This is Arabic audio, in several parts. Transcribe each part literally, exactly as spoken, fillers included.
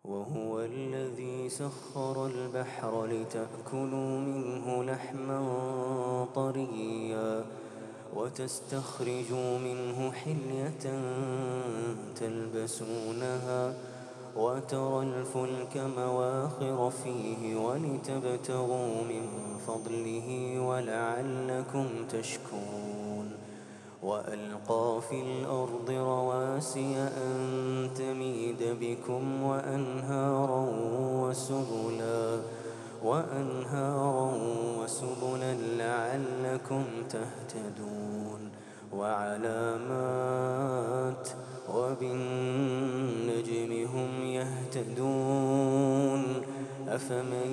وهو الذي سخر البحر لتأكلوا منه لحما طريا وتستخرجوا منه حلية تلبسونها وترى الفلك مواخر فيه ولتبتغوا من فضله ولعلكم تشكرون وألقى في الأرض رواسي أن تميد بكم وأنهارا وسبلا وأنهارا وسبلا لعلكم تهتدون وعلامات وبالنجم هم يهتدون أفمن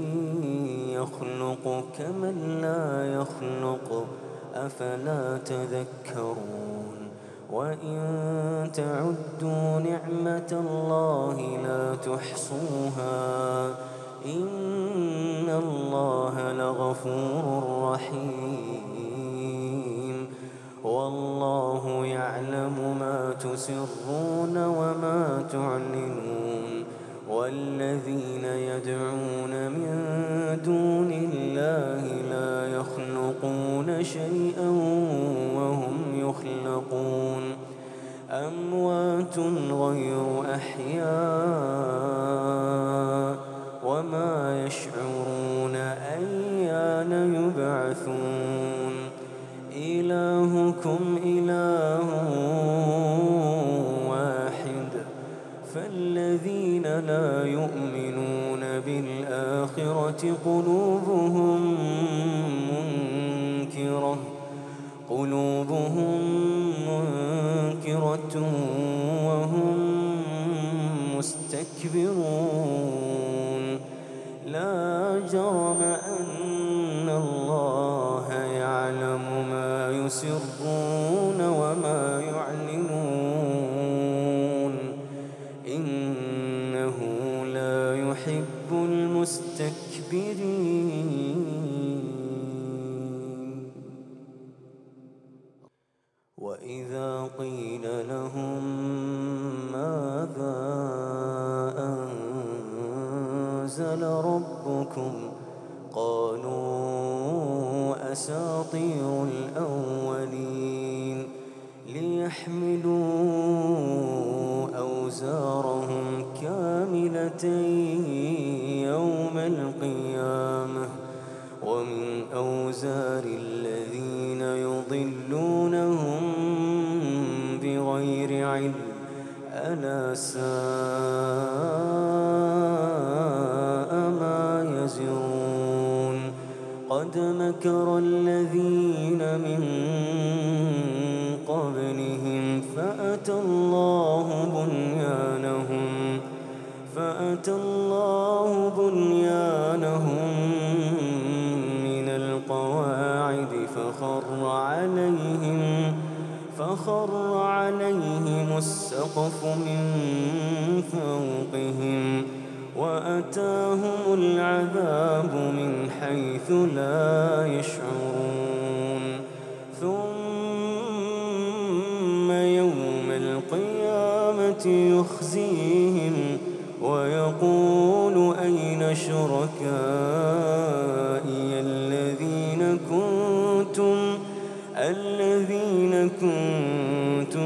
يخلق كمن لا يخلق أفلا تذكرون وإن تعدوا نعمة الله لا تحصوها إن الله لغفور رحيم والله يعلم ما تسرون وما تعلنون والذين يدعون من دون الله لا يخلقون شيئا وهم يخلقون أموات غير أحياء وما يشعرون أيان يبعثون إلهكم إله واحد فالذين لا يؤمنون بالآخرة قلوبهم منكرة قلوبهم منكرة وهم مستكبرون لا جرم أن الله يعلم ما يسرون وما يعلنون إنه لا يحب المستكبرين وإذا قيل لهم ماذا أنزل ربكم قالوا أساطير الأولين ليحملوا أوزارهم كاملة يوم القيامة ومن أوزار الذين يضلونهم بغير علم ألا ساء ما يزرون قد مكر الذين من قبلهم فأتى الله بنيانهم فأتى الله بنيانهم من القواعد فخر عليهم فخر عليهم السقف من فوقهم وأتاهم العذاب من حيث لا يشعرون ثم يوم القيامة يخزيهم ويقول أين شركائي الذين كنتم الذين كنتم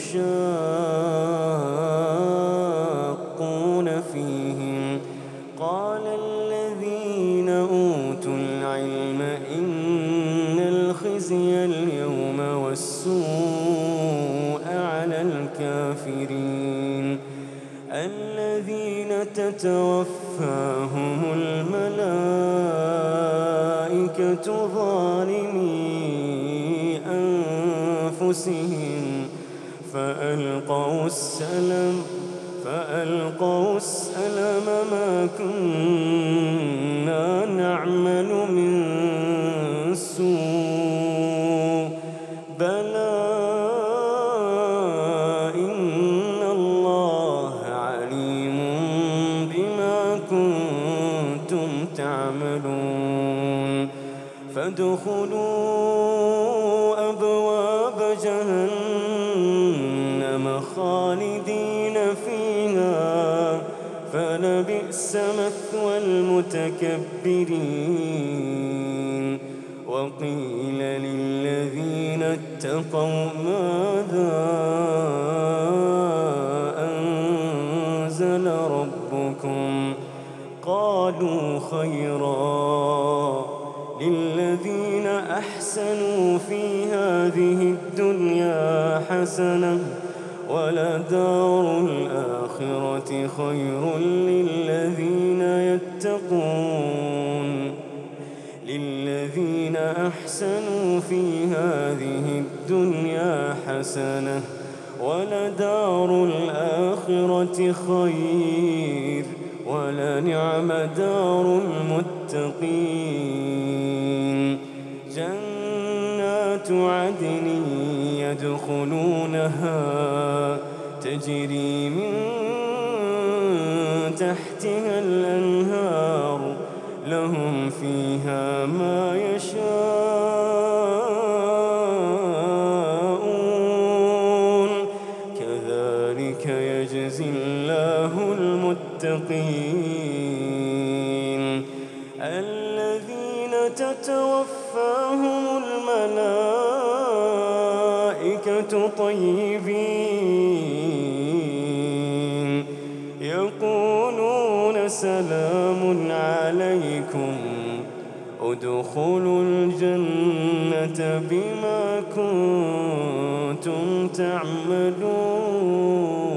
تشاقون فيهم قال الذين أوتوا العلم إن الخزي اليوم والسوء على الكافرين الذين تتوفاهم الملائكة ظالمي أنفسهم فألقوا السلم فألقوا السلم ما كنا نعمل من سوء بلى إن الله عليم بما كنتم تعملون فادخلوا أبواب جهنم خالدين فيها فلبئس مثوى المتكبرين وقيل للذين اتقوا ماذا أنزل ربكم قالوا خيرا للذين أحسنوا في هذه الدنيا حسنة ولدار الآخرة خير للذين يتقون للذين أحسنوا في هذه الدنيا حسنة ولدار الآخرة خير ولنعم دار المتقين جنات عدن يدخلونها تجري من تحتها الأنهار لهم فيها ما يشاءون كذلك يجزي الله المتقين الذين تتوفاهم الملائكة طيبين يقولون سلام عليكم ادخلوا الجنة بما كنتم تعملون.